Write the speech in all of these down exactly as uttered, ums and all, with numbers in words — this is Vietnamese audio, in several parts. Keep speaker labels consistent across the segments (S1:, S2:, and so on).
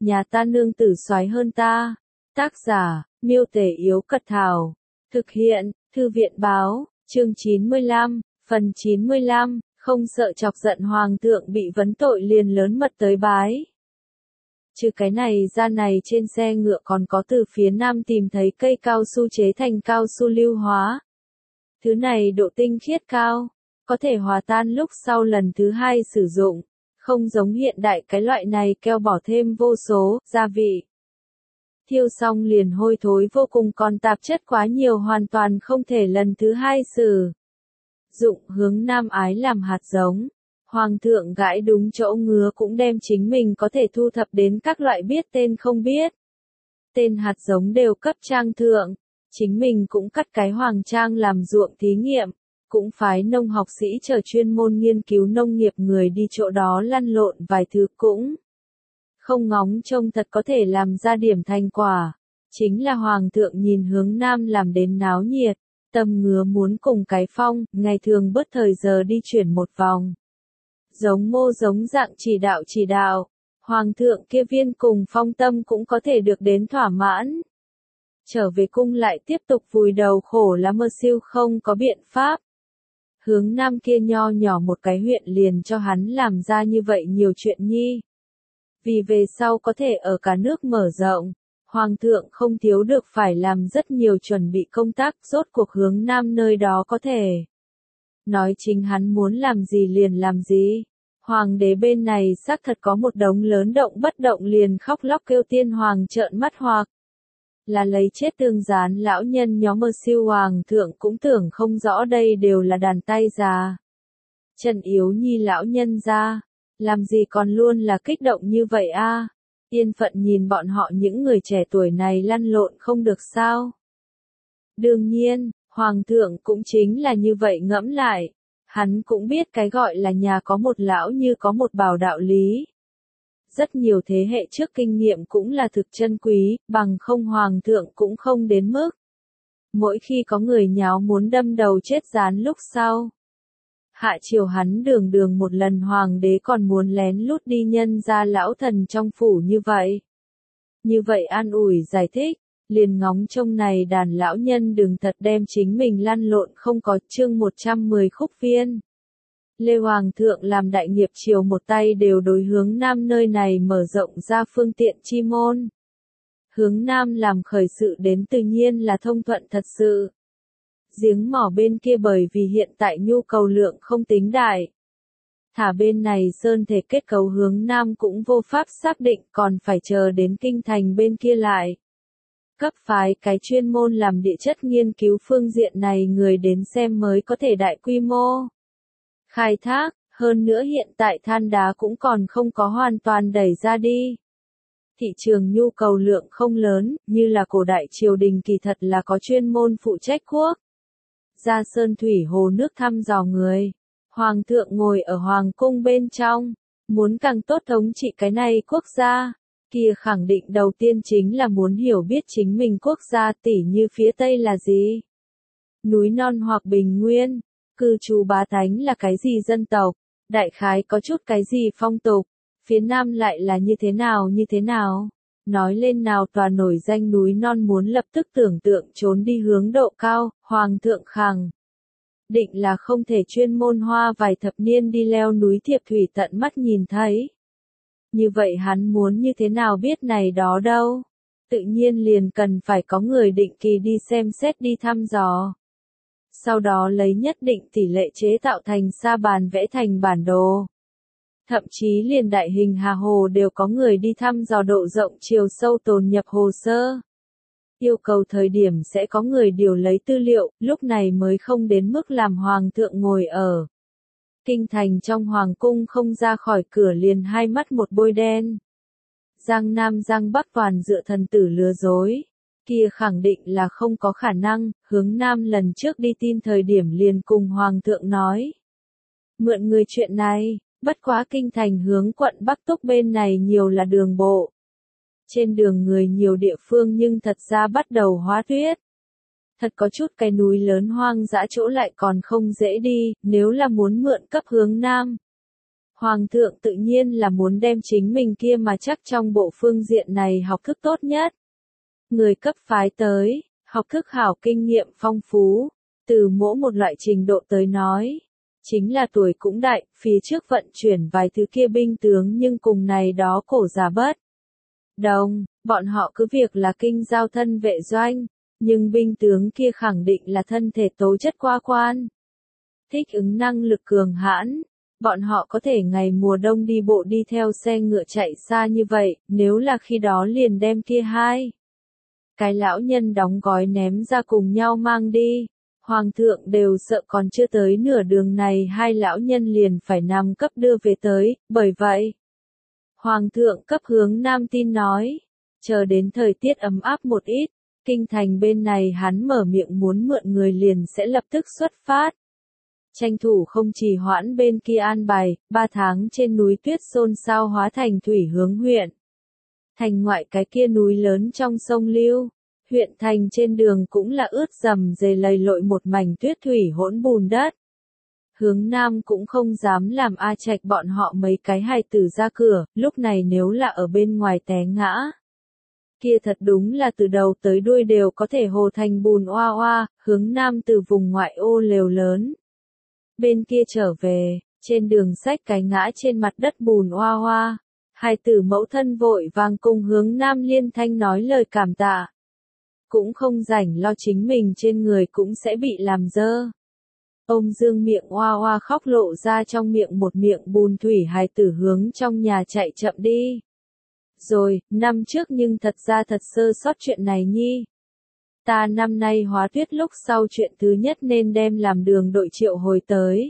S1: nhà ta nương tử soái hơn ta. Tác giả, Miêu Tể Yếu Cật Thảo. Thực hiện, Thư viện Báo, chương chín mươi lăm, phần chín mươi lăm, không sợ chọc giận hoàng thượng bị vấn tội liền lớn mật tới bái. Trừ cái này ra này trên xe ngựa còn có từ phía nam tìm thấy cây cao su chế thành cao su lưu hóa. Thứ này độ tinh khiết cao, có thể hòa tan lúc sau lần thứ hai sử dụng, không giống hiện đại cái loại này keo bỏ thêm vô số gia vị. Thiêu xong liền hôi thối vô cùng, còn tạp chất quá nhiều hoàn toàn không thể lần thứ hai sử dụng. Hướng Nam ái làm hạt giống. Hoàng thượng gãi đúng chỗ ngứa cũng đem chính mình có thể thu thập đến các loại biết tên không biết tên hạt giống đều cấp trang thượng. Chính mình cũng cắt cái hoàng trang làm ruộng thí nghiệm, cũng phái nông học sĩ chờ chuyên môn nghiên cứu nông nghiệp người đi chỗ đó lăn lộn vài thứ, cũng không ngóng trông thật có thể làm ra điểm thành quả. Chính là hoàng thượng nhìn Hướng Nam làm đến náo nhiệt, tâm ngứa muốn cùng cái phong, ngày thường bớt thời giờ đi chuyển một vòng. Giống mô giống dạng chỉ đạo chỉ đạo, hoàng thượng kia viên cùng phong tâm cũng có thể được đến thỏa mãn. Trở về cung lại tiếp tục vùi đầu khổ là mơ siêu không có biện pháp. Hướng Nam kia nho nhỏ một cái huyện liền cho hắn làm ra như vậy nhiều chuyện nhi. Vì về sau có thể ở cả nước mở rộng, hoàng thượng không thiếu được phải làm rất nhiều chuẩn bị công tác, rốt cuộc Hướng Nam nơi đó có thể nói chính hắn muốn làm gì liền làm gì. Hoàng đế bên này xác thật có một đống lớn động bất động liền khóc lóc kêu tiên hoàng trợn mắt, hoặc là lấy chết tương gián lão nhân nhóm. Mơ siêu hoàng thượng cũng tưởng không rõ đây đều là đàn tay già Trần Yếu Nhi lão nhân ra, làm gì còn luôn là kích động như vậy a? À? Yên phận nhìn bọn họ những người trẻ tuổi này lăn lộn không được sao? Đương nhiên, hoàng thượng cũng chính là như vậy ngẫm lại, hắn cũng biết cái gọi là nhà có một lão như có một bảo đạo lý. Rất nhiều thế hệ trước kinh nghiệm cũng là thực chân quý, bằng không hoàng thượng cũng không đến mức. Mỗi khi có người nháo muốn đâm đầu chết rán lúc sau. Hạ triều hắn đường đường một lần hoàng đế còn muốn lén lút đi nhân ra lão thần trong phủ như vậy. Như vậy an ủi giải thích, liền ngóng trông này đàn lão nhân đừng thật đem chính mình lăn lộn không có. Chương một trăm mười khúc viên. Lê Hoàng thượng làm đại nghiệp triều một tay đều đối Hướng Nam nơi này mở rộng ra phương tiện chi môn. Hướng Nam làm khởi sự đến tự nhiên là thông thuận thật sự. Giếng mỏ bên kia bởi vì hiện tại nhu cầu lượng không tính đại. Thả bên này sơn thể kết cấu Hướng Nam cũng vô pháp xác định, còn phải chờ đến kinh thành bên kia lại. Cấp phái cái chuyên môn làm địa chất nghiên cứu phương diện này người đến xem mới có thể đại quy mô khai thác, hơn nữa hiện tại than đá cũng còn không có hoàn toàn đẩy ra đi. Thị trường nhu cầu lượng không lớn, như là cổ đại triều đình kỳ thật là có chuyên môn phụ trách quốc ra sơn thủy hồ nước thăm dò người. Hoàng thượng ngồi ở hoàng cung bên trong, muốn càng tốt thống trị cái này quốc gia, kia khẳng định đầu tiên chính là muốn hiểu biết chính mình quốc gia, tỉ như phía Tây là gì, núi non hoặc bình nguyên, cư trú bá tánh là cái gì dân tộc, đại khái có chút cái gì phong tục, phía Nam lại là như thế nào như thế nào. Nói lên nào tòa nổi danh núi non muốn lập tức tưởng tượng trốn đi hướng độ cao, hoàng thượng khẳng định là không thể chuyên môn hoa vài thập niên đi leo núi thiệp thủy tận mắt nhìn thấy. Như vậy hắn muốn như thế nào biết này đó đâu? Tự nhiên liền cần phải có người định kỳ đi xem xét đi thăm dò. Sau đó lấy nhất định tỷ lệ chế tạo thành sa bàn vẽ thành bản đồ. Thậm chí liền đại hình hà hồ đều có người đi thăm dò độ rộng chiều sâu tồn nhập hồ sơ. Yêu cầu thời điểm sẽ có người điều lấy tư liệu, lúc này mới không đến mức làm hoàng thượng ngồi ở kinh thành trong hoàng cung không ra khỏi cửa liền hai mắt một bôi đen. Giang Nam Giang Bắc toàn dựa thần tử lừa dối. Kia khẳng định là không có khả năng. Hướng Nam lần trước đi tin thời điểm liền cùng hoàng thượng nói. Mượn người chuyện này, bất quá kinh thành hướng quận Bắc Túc bên này nhiều là đường bộ. Trên đường người nhiều địa phương nhưng thật ra bắt đầu hóa tuyết. Thật có chút cái núi lớn hoang dã chỗ lại còn không dễ đi, nếu là muốn mượn cấp Hướng Nam. Hoàng thượng tự nhiên là muốn đem chính mình kia mà chắc trong bộ phương diện này học thức tốt nhất. Người cấp phái tới, học thức hảo kinh nghiệm phong phú, từ mỗi một loại trình độ tới nói. Chính là tuổi cũng đại, phía trước vận chuyển vài thứ kia binh tướng nhưng cùng này đó cổ già bất đồng, bọn họ cứ việc là kinh giao thân vệ doanh, nhưng binh tướng kia khẳng định là thân thể tố chất qua quan. Thích ứng năng lực cường hãn, bọn họ có thể ngày mùa đông đi bộ đi theo xe ngựa chạy xa như vậy, nếu là khi đó liền đem kia hai. Cái lão nhân đóng gói ném ra cùng nhau mang đi. Hoàng thượng đều sợ còn chưa tới nửa đường này hai lão nhân liền phải nằm cấp đưa về tới, bởi vậy. Hoàng thượng cấp hướng Nam tin nói, chờ đến thời tiết ấm áp một ít, kinh thành bên này hắn mở miệng muốn mượn người liền sẽ lập tức xuất phát. Tranh thủ không trì hoãn bên kia an bài, ba tháng trên núi tuyết xôn xao hóa thành thủy hướng huyện. Thành ngoại cái kia núi lớn trong sông Lưu. Huyện thành trên đường cũng là ướt dầm dề lầy lội một mảnh tuyết thủy hỗn bùn đất. Hướng Nam cũng không dám làm A Trạch bọn họ mấy cái hài tử ra cửa, lúc này nếu là ở bên ngoài té ngã. Kia thật đúng là từ đầu tới đuôi đều có thể hồ thành bùn oa oa, hướng Nam từ vùng ngoại ô lều lớn. Bên kia trở về, trên đường sách cái ngã trên mặt đất bùn oa oa. Hai tử mẫu thân vội vàng cùng hướng Nam liên thanh nói lời cảm tạ. Cũng không rảnh lo chính mình trên người cũng sẽ bị làm dơ. Ông Dương miệng oa oa khóc lộ ra trong miệng một miệng bùn thủy hài tử hướng trong nhà chạy chậm đi. Rồi, năm trước nhưng thật ra thật sơ sót chuyện này nhi. Ta năm nay hóa tuyết lúc sau chuyện thứ nhất nên đem làm đường đội triệu hồi tới.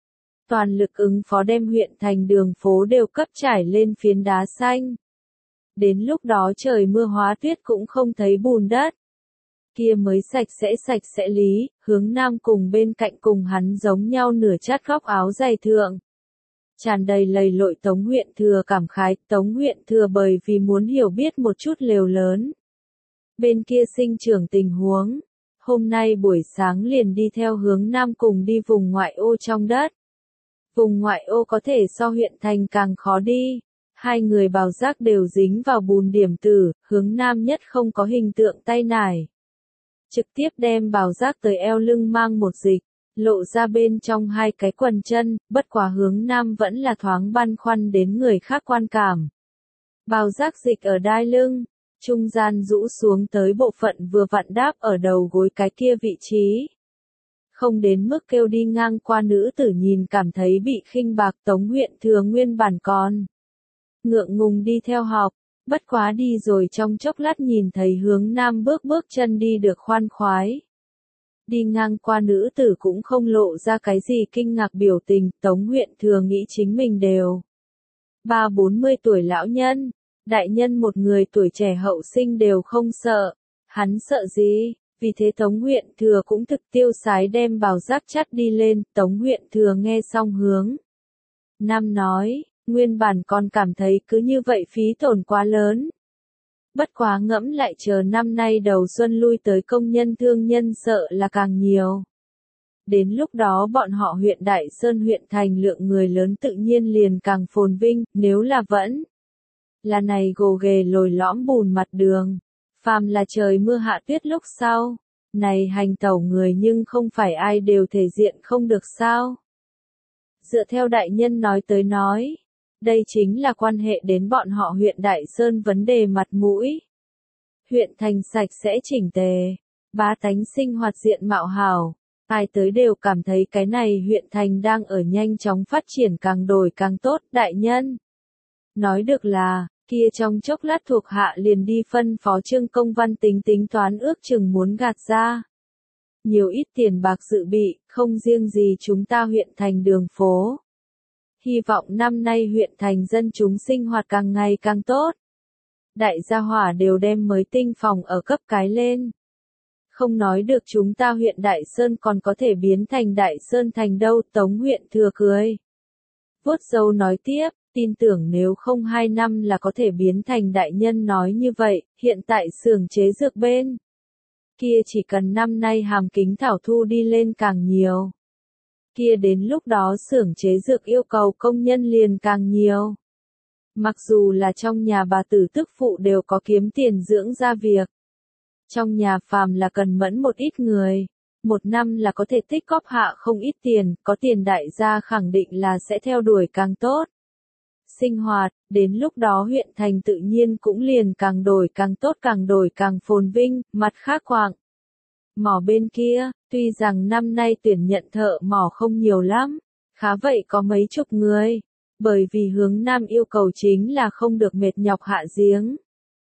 S1: Toàn lực ứng phó đem huyện thành đường phố đều cấp trải lên phiến đá xanh. Đến lúc đó trời mưa hóa tuyết cũng không thấy bùn đất. Kia mới sạch sẽ sạch sẽ lý, hướng Nam cùng bên cạnh cùng hắn giống nhau nửa chát góc áo dày thượng. Tràn đầy lầy lội Tống huyện thừa cảm khái, Tống huyện thừa bởi vì muốn hiểu biết một chút lều lớn. Bên kia sinh trưởng tình huống, hôm nay buổi sáng liền đi theo hướng Nam cùng đi vùng ngoại ô trong đất. Vùng ngoại ô có thể so huyện thành càng khó đi. Hai người bào giác đều dính vào bùn điểm tử, hướng Nam nhất không có hình tượng tay nải. Trực tiếp đem bào giác tới eo lưng mang một dịch, lộ ra bên trong hai cái quần chân, bất quá hướng Nam vẫn là thoáng băn khoăn đến người khác quan cảm. Bào giác dịch ở đai lưng, trung gian rũ xuống tới bộ phận vừa vặn đáp ở đầu gối cái kia vị trí. Không đến mức kêu đi ngang qua nữ tử nhìn cảm thấy bị khinh bạc. Tống huyện thừa nguyên bản còn ngượng ngùng đi theo học. Bất quá đi rồi trong chốc lát nhìn thấy hướng Nam bước bước chân đi được khoan khoái. Đi ngang qua nữ tử cũng không lộ ra cái gì kinh ngạc biểu tình, Tống huyện thừa nghĩ chính mình đều. Ba bốn mươi tuổi lão nhân, đại nhân một người tuổi trẻ hậu sinh đều không sợ. Hắn sợ gì? Vì thế Tống huyện thừa cũng thực tiêu sái đem bào giác chắt đi lên, Tống huyện thừa nghe xong hướng. Nam nói. Nguyên bản còn cảm thấy cứ như vậy phí tổn quá lớn. Bất quá ngẫm lại chờ năm nay đầu xuân lui tới công nhân thương nhân sợ là càng nhiều. Đến lúc đó bọn họ huyện Đại Sơn huyện thành lượng người lớn tự nhiên liền càng phồn vinh, nếu là vẫn là này gồ ghề lồi lõm bùn mặt đường. Phàm là trời mưa hạ tuyết lúc sau, này hành tẩu người nhưng không phải ai đều thể diện không được sao. Dựa theo đại nhân nói tới nói. Đây chính là quan hệ đến bọn họ huyện Đại Sơn vấn đề mặt mũi. Huyện thành sạch sẽ chỉnh tề, bá tánh sinh hoạt diện mạo hảo, ai tới đều cảm thấy cái này huyện thành đang ở nhanh chóng phát triển càng đổi càng tốt, đại nhân. Nói được là, kia trong chốc lát thuộc hạ liền đi phân phó Trương Công Văn tính tính toán ước chừng muốn gạt ra. Nhiều ít tiền bạc dự bị, không riêng gì chúng ta huyện thành đường phố. Hy vọng năm nay huyện thành dân chúng sinh hoạt càng ngày càng tốt. Đại gia hỏa đều đem mới tinh phòng ở cấp cái lên. Không nói được chúng ta huyện Đại Sơn còn có thể biến thành Đại Sơn thành đâu, Tống huyện thừa cười. Vuốt râu nói tiếp, tin tưởng nếu không hai năm là có thể biến thành đại nhân nói như vậy, hiện tại xưởng chế dược bên. Kia chỉ cần năm nay hàm kính thảo thu đi lên càng nhiều. kia đến lúc đó xưởng chế dược yêu cầu công nhân liền càng nhiều. Mặc dù là trong nhà bà tử tức phụ đều có kiếm tiền dưỡng ra việc. Trong nhà phàm là cần mẫn một ít người, một năm là có thể tích góp hạ không ít tiền, có tiền đại gia khẳng định là sẽ theo đuổi càng tốt. Sinh hoạt, đến lúc đó huyện thành tự nhiên cũng liền càng đổi càng tốt càng đổi càng phồn vinh, mặt khác quạng. Mỏ bên kia, tuy rằng năm nay tuyển nhận thợ mỏ không nhiều lắm, khá vậy có mấy chục người, bởi vì hướng Nam yêu cầu chính là không được mệt nhọc hạ giếng.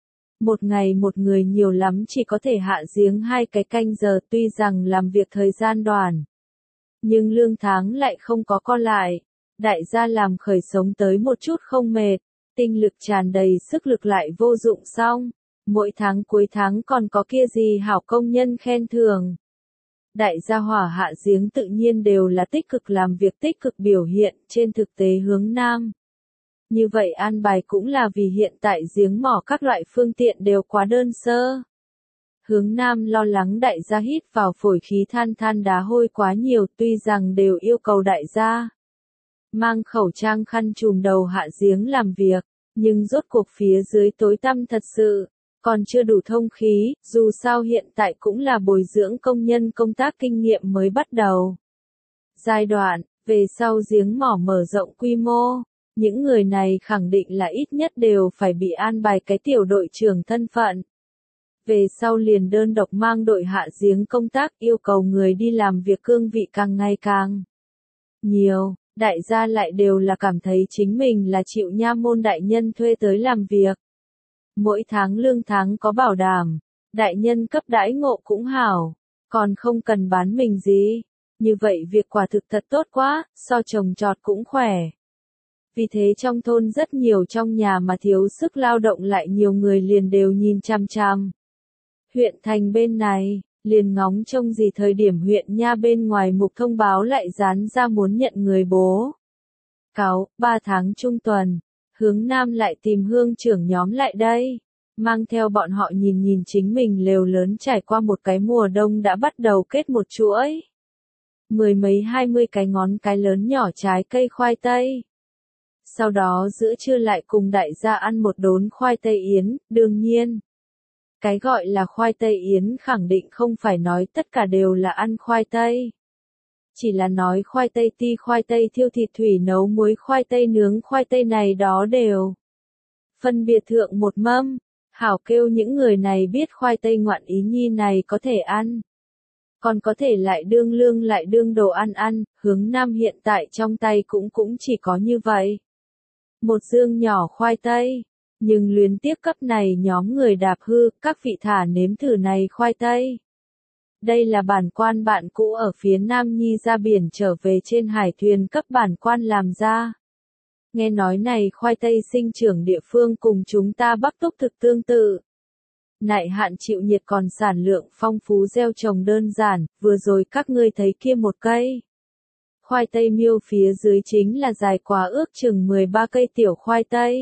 S1: Một ngày một người nhiều lắm chỉ có thể hạ giếng hai cái canh giờ, tuy rằng làm việc thời gian đoàn, nhưng lương tháng lại không có co lại. Đại gia làm khởi sống tới một chút không mệt, tinh lực tràn đầy, sức lực lại vô dụng xong. Mỗi tháng cuối tháng còn có kia gì hảo công nhân khen thưởng. Đại gia hỏa hạ giếng tự nhiên đều là tích cực làm việc, tích cực biểu hiện, trên thực tế hướng Nam. Như vậy an bài cũng là vì hiện tại giếng mỏ các loại phương tiện đều quá đơn sơ. Hướng Nam lo lắng đại gia hít vào phổi khí than than đá hôi quá nhiều, tuy rằng đều yêu cầu đại gia mang khẩu trang khăn trùm đầu hạ giếng làm việc, nhưng rốt cuộc phía dưới tối tăm thật sự, còn chưa đủ thông khí, dù sao hiện tại cũng là bồi dưỡng công nhân công tác kinh nghiệm mới bắt đầu. Giai đoạn, về sau giếng mỏ mở rộng quy mô, những người này khẳng định là ít nhất đều phải bị an bài cái tiểu đội trưởng thân phận. Về sau liền đơn độc mang đội hạ giếng công tác, yêu cầu người đi làm việc cương vị càng ngày càng nhiều. Đại gia lại đều là cảm thấy chính mình là chịu nha môn đại nhân thuê tới làm việc. Mỗi tháng lương tháng có bảo đảm, đại nhân cấp đãi ngộ cũng hảo, còn không cần bán mình gì. Như vậy việc quả thực thật tốt quá, so trồng trọt cũng khỏe. Vì thế trong thôn rất nhiều trong nhà mà thiếu sức lao động lại nhiều người liền đều nhìn chằm chằm. Huyện thành bên này, liền ngóng trông gì thời điểm huyện nha bên ngoài mục thông báo lại dán ra muốn nhận người bố cáo, ba tháng trung tuần, hướng Nam lại tìm hương trưởng nhóm lại đây, mang theo bọn họ nhìn nhìn chính mình lều lớn trải qua một cái mùa đông đã bắt đầu kết một chuỗi. Mười mấy hai mươi cái ngón cái lớn nhỏ trái cây khoai tây. Sau đó giữa trưa lại cùng đại gia ăn một đốn khoai tây yến, đương nhiên. Cái gọi là khoai tây yến khẳng định không phải nói tất cả đều là ăn khoai tây. Chỉ là nói khoai tây ti, khoai tây thiêu thịt thủy nấu muối, khoai tây nướng, khoai tây này đó đều phân biệt thượng một mâm, hảo kêu những người này biết khoai tây ngoạn ý nhi này có thể ăn. Còn có thể lại đương lương lại đương đồ ăn ăn, hướng Nam hiện tại trong tay cũng cũng chỉ có như vậy. Một dương nhỏ khoai tây. Nhưng luyến tiếc cấp này nhóm người đạp hư, các vị thả nếm thử này khoai tây. Đây là bản quan bạn cũ ở phía Nam Nhi ra biển trở về trên hải thuyền cấp bản quan làm ra. Nghe nói này khoai tây sinh trưởng địa phương cùng chúng ta Bắc Túc thực tương tự. Nại hạn chịu nhiệt còn sản lượng phong phú, gieo trồng đơn giản, vừa rồi các ngươi thấy kia một cây. Khoai tây miêu phía dưới chính là dài quá ước chừng mười ba cây tiểu khoai tây.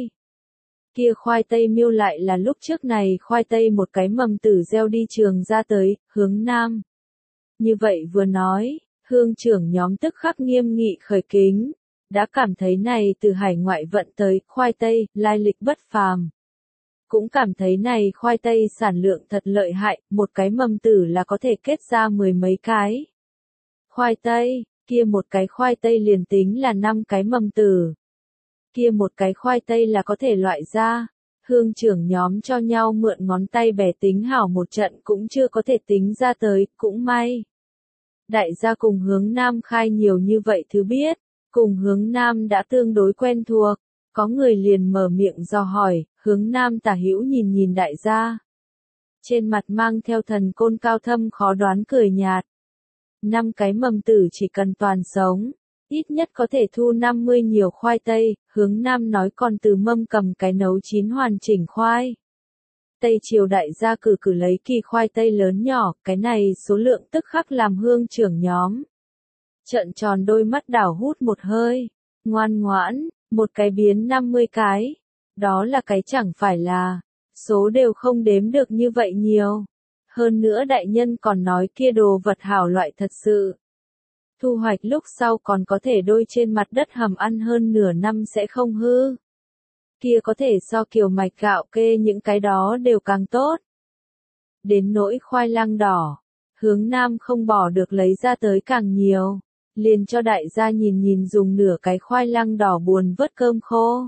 S1: Kia khoai tây miêu lại là lúc trước này khoai tây một cái mầm tử gieo đi trường ra tới, hướng Nam. Như vậy vừa nói, hương trưởng nhóm tức khắc nghiêm nghị khởi kính, đã cảm thấy này từ hải ngoại vận tới khoai tây, lai lịch bất phàm. Cũng cảm thấy này khoai tây sản lượng thật lợi hại, một cái mầm tử là có thể kết ra mười mấy cái. Khoai tây, kia một cái khoai tây liền tính là năm cái mầm tử. Kia một cái khoai tây là có thể loại ra, hương trưởng nhóm cho nhau mượn ngón tay bẻ tính hảo một trận cũng chưa có thể tính ra tới, cũng may. Đại gia cùng hướng Nam khai nhiều như vậy thứ biết, cùng hướng Nam đã tương đối quen thuộc, có người liền mở miệng dò hỏi, hướng Nam tả hữu nhìn nhìn đại gia. Trên mặt mang theo thần côn cao thâm khó đoán cười nhạt. Năm cái mầm tử chỉ cần toàn sống. Ít nhất có thể thu năm mươi nhiều khoai tây, hướng Nam nói còn từ mâm cầm cái nấu chín hoàn chỉnh khoai. Tây triều đại gia cử cử lấy kỳ khoai tây lớn nhỏ, cái này số lượng tức khắc làm hương trưởng nhóm. Trợn tròn đôi mắt đảo hút một hơi, ngoan ngoãn, một cái biến năm mươi cái. Đó là cái chẳng phải là, số đều không đếm được như vậy nhiều. Hơn nữa đại nhân còn nói kia đồ vật hảo loại thật sự. thu hoạch lúc sau còn có thể đôi trên mặt đất hầm ăn hơn nửa năm sẽ không hư. Kia có thể so kiều mạch gạo kê những cái đó đều càng tốt. Đến nỗi khoai lang đỏ, hướng Nam không bỏ được lấy ra tới càng nhiều, liền cho đại gia nhìn nhìn dùng nửa cái khoai lang đỏ buồn vớt cơm khô.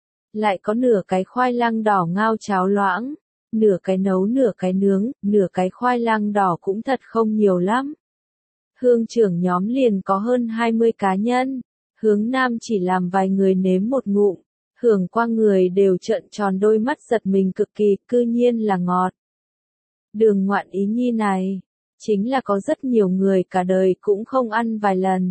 S1: Lại có nửa cái khoai lang đỏ ngao cháo loãng, nửa cái nấu nửa cái nướng, nửa cái khoai lang đỏ cũng thật không nhiều lắm. Hương trưởng nhóm liền có hơn hai mươi cá nhân, hướng Nam chỉ làm vài người nếm một ngụm, hưởng qua người đều trợn tròn đôi mắt giật mình cực kỳ, cư nhiên là ngọt. Đường ngoạn ý nhi này, chính là có rất nhiều người cả đời cũng không ăn vài lần.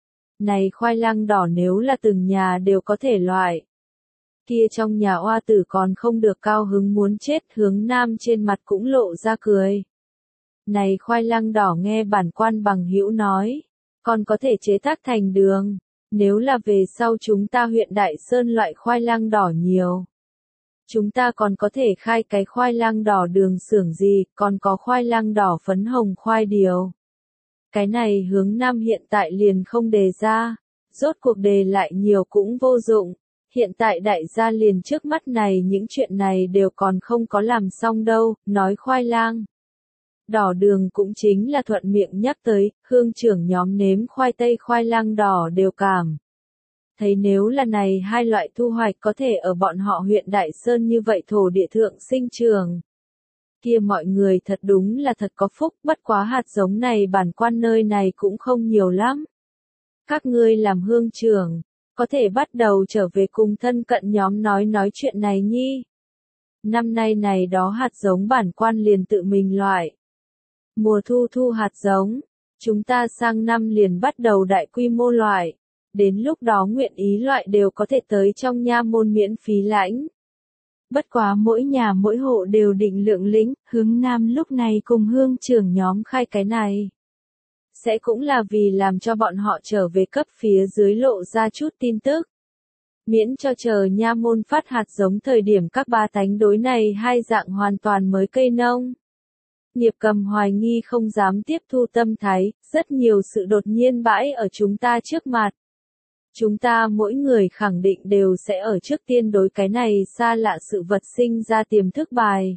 S1: Này khoai lang đỏ nếu là từng nhà đều có thể loại. Kia trong nhà oa tử còn không được cao hứng muốn chết, hướng Nam trên mặt cũng lộ ra cười. Này khoai lang đỏ nghe bản quan bằng hữu nói, còn có thể chế tác thành đường, nếu là về sau chúng ta huyện Đại Sơn loại khoai lang đỏ nhiều. Chúng ta còn có thể khai cái khoai lang đỏ đường xưởng gì, còn có khoai lang đỏ phấn hồng khoai điều. Cái này hướng Nam hiện tại liền không đề ra, rốt cuộc đề lại nhiều cũng vô dụng. Hiện tại đại gia liền trước mắt này những chuyện này đều còn không có làm xong đâu, nói khoai lang. Đỏ đường cũng chính là thuận miệng nhắc tới, hương trưởng nhóm nếm khoai tây khoai lang đỏ đều cảm. Thấy nếu là này hai loại thu hoạch có thể ở bọn họ huyện Đại Sơn như vậy thổ địa thượng sinh trường. Kia mọi người thật đúng là thật có phúc, bất quá hạt giống này bản quan nơi này cũng không nhiều lắm. Các ngươi làm hương trưởng, có thể bắt đầu trở về cùng thân cận nhóm nói nói chuyện này nhi. Năm nay này đó hạt giống bản quan liền tự mình loại. Mùa thu thu hạt giống, chúng ta sang năm liền bắt đầu đại quy mô loại. Đến lúc đó nguyện ý loại đều có thể tới trong nha môn miễn phí lãnh. Bất quá mỗi nhà mỗi hộ đều định lượng lĩnh, hướng Nam lúc này cùng hương trưởng nhóm khai cái này. Sẽ cũng là vì làm cho bọn họ trở về cấp phía dưới lộ ra chút tin tức. Miễn cho chờ nha môn phát hạt giống thời điểm các ba tánh đối này hai dạng hoàn toàn mới cây nông. Nghiệp cầm hoài nghi không dám tiếp thu tâm thái, rất nhiều sự đột nhiên bãi ở chúng ta trước mặt. Chúng ta mỗi người khẳng định đều sẽ ở trước tiên đối cái này xa lạ sự vật sinh ra tiềm thức bài.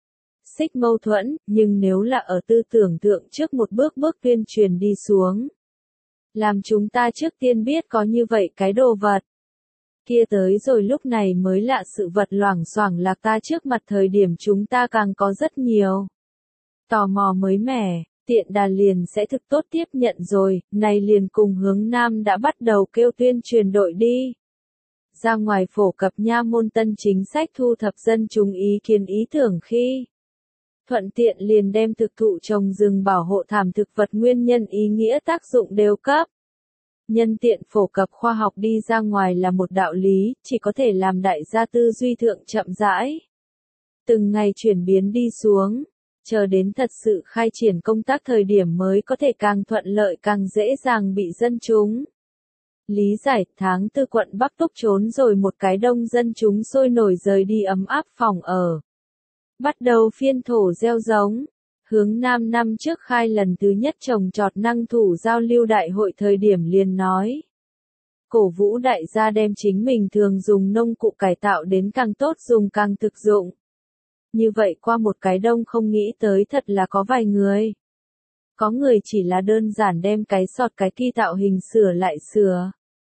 S1: Xích mâu thuẫn, nhưng nếu là ở tư tưởng thượng trước một bước bước tuyên truyền đi xuống. Làm chúng ta trước tiên biết có như vậy cái đồ vật. Kia tới rồi lúc này mới lạ sự vật loảng xoảng lạc ta trước mặt thời điểm chúng ta càng có rất nhiều. Tò mò mới mẻ, tiện đà liền sẽ thực tốt tiếp nhận rồi, này liền cùng hướng Nam đã bắt đầu kêu tuyên truyền đội đi. Ra ngoài phổ cập nha môn tân chính sách thu thập dân chúng ý kiến ý tưởng khi. Thuận tiện liền đem thực thụ trồng rừng bảo hộ thảm thực vật nguyên nhân ý nghĩa tác dụng đều cấp. Nhân tiện phổ cập khoa học đi ra ngoài là một đạo lý, chỉ có thể làm đại gia tư duy thượng chậm rãi. Từng ngày chuyển biến đi xuống, chờ đến thật sự khai triển công tác thời điểm mới có thể càng thuận lợi càng dễ dàng bị dân chúng. Lý giải, tháng tư quận Bắc Túc trốn rồi một cái đông dân chúng sôi nổi rời đi ấm áp phòng ở. Bắt đầu phiên thổ gieo giống. Hướng Nam năm trước khai lần thứ nhất trồng trọt năng thủ giao lưu đại hội thời điểm liền nói. Cổ vũ đại gia đem chính mình thường dùng nông cụ cải tạo đến càng tốt dùng càng thực dụng. Như vậy qua một cái đông không nghĩ tới thật là có vài người. Có người chỉ là đơn giản đem cái sọt cái ki tạo hình sửa lại sửa.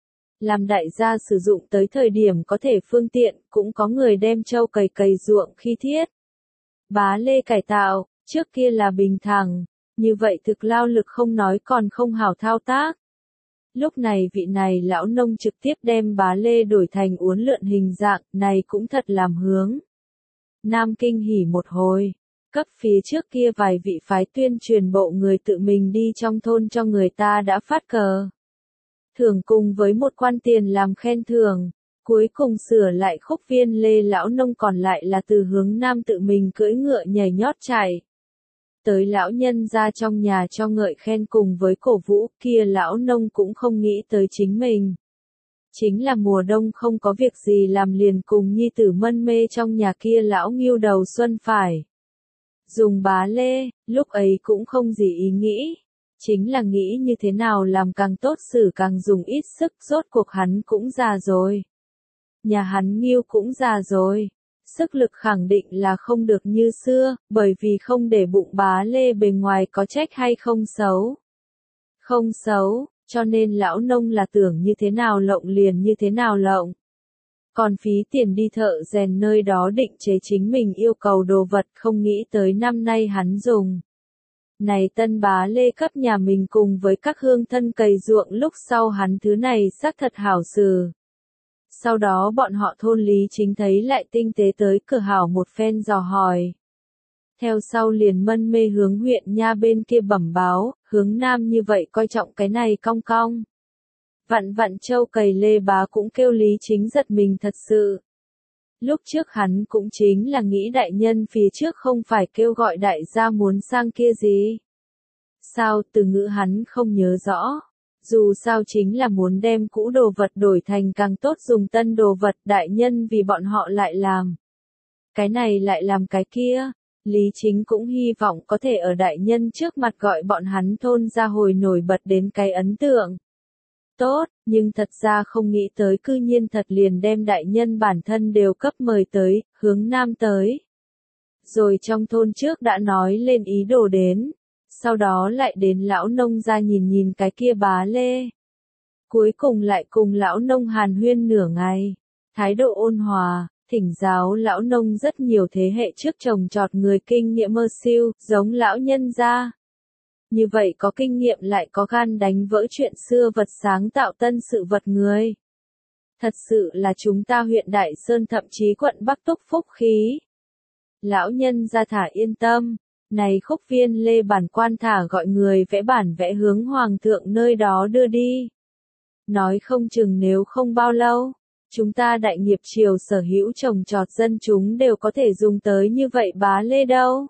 S1: Làm đại gia sử dụng tới thời điểm có thể phương tiện, cũng có người đem trâu cày cày ruộng khi thiết. Bá lê cải tạo, trước kia là bình thẳng, như vậy thực lao lực không nói còn không hảo thao tác. Lúc này vị này lão nông trực tiếp đem bá lê đổi thành uốn lượn hình dạng, này cũng thật làm hướng. Nam kinh hỉ một hồi, cấp phía trước kia vài vị phái tuyên truyền bộ người tự mình đi trong thôn cho người ta đã phát cờ. Thưởng cùng với một quan tiền làm khen thưởng, cuối cùng sửa lại khúc viên lê lão nông còn lại là từ hướng Nam tự mình cưỡi ngựa nhảy nhót chạy. Tới lão nhân ra trong nhà cho ngợi khen cùng với cổ vũ, kia lão nông cũng không nghĩ tới chính mình. Chính là mùa đông không có việc gì làm liền cùng nhi tử mân mê trong nhà kia lão nghiêu đầu xuân phải. Dùng bá lê, lúc ấy cũng không gì ý nghĩ. chính là nghĩ như thế nào làm càng tốt xử càng dùng ít sức, rốt cuộc hắn cũng già rồi. Nhà hắn Nghiêu cũng già rồi. Sức lực khẳng định là không được như xưa, bởi vì không để bụng bá lê bề ngoài có trách hay không xấu. Không xấu, cho nên lão nông là tưởng như thế nào lộng liền như thế nào lộng. Còn phí tiền đi thợ rèn nơi đó định chế chính mình yêu cầu đồ vật, không nghĩ tới năm nay hắn dùng. Này tân bá lê cấp nhà mình cùng với các hương thân cày ruộng, lúc sau hắn thứ này xác thật hảo sử. Sau đó bọn họ thôn Lý Chính thấy lại tinh tế tới cửa hảo một phen dò hỏi. Theo sau liền mân mê hướng huyện nha bên kia bẩm báo, hướng nam như vậy coi trọng cái này cong cong. Vặn vặn châu cày lê bá cũng kêu Lý Chính giật mình thật sự. Lúc trước hắn cũng chính là nghĩ đại nhân phía trước không phải kêu gọi đại gia muốn sang kia gì. Sao từ ngữ hắn không nhớ rõ. Dù sao chính là muốn đem cũ đồ vật đổi thành càng tốt dùng tân đồ vật, đại nhân vì bọn họ lại làm. Cái này lại làm cái kia. Lý Chính cũng hy vọng có thể ở đại nhân trước mặt gọi bọn hắn thôn ra hồi nổi bật đến cái ấn tượng. Tốt, nhưng thật ra không nghĩ tới cư nhiên thật liền đem đại nhân bản thân đều cấp mời tới, hướng nam tới. Rồi trong thôn trước đã nói lên ý đồ đến. Sau đó lại đến lão nông ra nhìn nhìn cái kia bá lê. Cuối cùng lại cùng lão nông hàn huyên nửa ngày. Thái độ ôn hòa, thỉnh giáo lão nông rất nhiều thế hệ trước trồng trọt người kinh nghiệm mơ siêu, giống lão nhân gia. Như vậy có kinh nghiệm lại có gan đánh vỡ chuyện xưa vật sáng tạo tân sự vật người. Thật sự là chúng ta huyện Đại Sơn thậm chí quận Bắc Túc phúc khí. Lão nhân gia thả yên tâm. Này khúc viên lê bản quan thả gọi người vẽ bản vẽ hướng hoàng thượng nơi đó đưa đi. Nói không chừng nếu không bao lâu, chúng ta đại nghiệp triều sở hữu trồng trọt dân chúng đều có thể dùng tới như vậy bá lê đâu.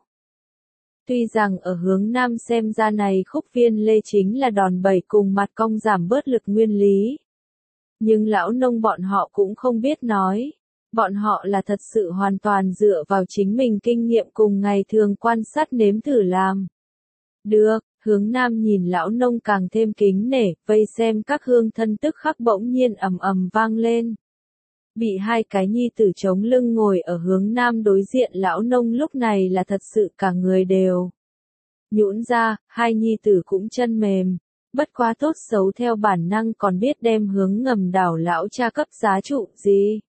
S1: Tuy rằng ở hướng nam xem ra này khúc viên lê chính là đòn bẩy cùng mặt cong giảm bớt lực nguyên lý. Nhưng lão nông bọn họ cũng không biết nói. Bọn họ là thật sự hoàn toàn dựa vào chính mình kinh nghiệm cùng ngày thường quan sát nếm thử làm. Được, hướng nam nhìn lão nông càng thêm kính nể, vây xem các hương thân tức khắc bỗng nhiên ầm ầm vang lên. Bị hai cái nhi tử chống lưng ngồi ở hướng nam đối diện lão nông lúc này là thật sự cả người đều nhũn ra, hai nhi tử cũng chân mềm. Bất quá tốt xấu theo bản năng còn biết đem hướng ngầm đảo lão cha cấp giá trụ gì.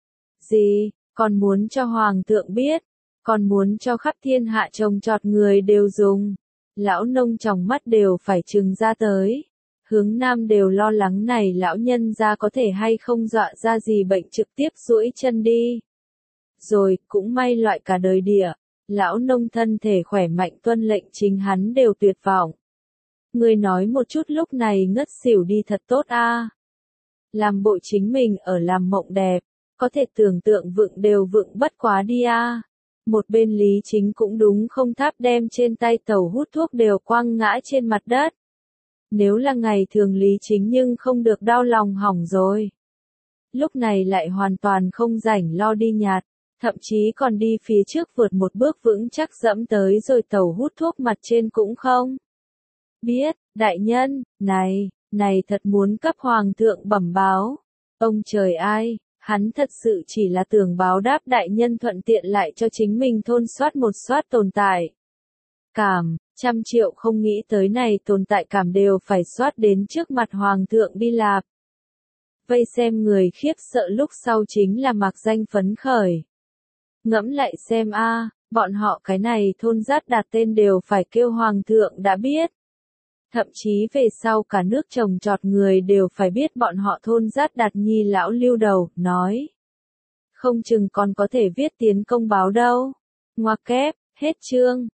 S1: Gì, còn muốn cho hoàng thượng biết, còn muốn cho khắp thiên hạ trồng trọt người đều dùng. Lão nông trong mắt đều phải trừng ra tới. Hướng nam đều lo lắng này lão nhân ra có thể hay không dọa ra gì bệnh trực tiếp duỗi chân đi. Rồi, cũng may loại cả đời địa, lão nông thân thể khỏe mạnh tuân lệnh chính hắn đều tuyệt vọng. Người nói một chút lúc này ngất xỉu đi thật tốt a. Làm bộ chính mình ở làm mộng đẹp. Có thể tưởng tượng vựng đều vựng bất quá đi a. Một bên Lý Chính cũng đúng không tháp đem trên tay tàu hút thuốc đều quăng ngã trên mặt đất. Nếu là ngày thường Lý Chính nhưng không được đau lòng hỏng rồi. Lúc này lại hoàn toàn không rảnh lo đi nhạt, thậm chí còn đi phía trước vượt một bước vững chắc dẫm tới rồi tàu hút thuốc mặt trên cũng không. Biết, đại nhân, này, này thật muốn cấp hoàng thượng bẩm báo. Ông trời ai! Hắn thật sự chỉ là tưởng báo đáp đại nhân thuận tiện lại cho chính mình thôn soát một soát tồn tại. Cảm, trăm triệu không nghĩ tới này tồn tại cảm đều phải soát đến trước mặt hoàng thượng đi lạp. Vây xem người khiếp sợ lúc sau chính là mạc danh phấn khởi. Ngẫm lại xem a, bọn họ cái này thôn Dát Đạt tên đều phải kêu hoàng thượng đã biết. Thậm chí về sau cả nước trồng trọt người đều phải biết bọn họ thôn Dát Đạt nhi lão lưu đầu, nói. Không chừng còn có thể viết tiến công báo đâu. Ngoặc kép, hết chương.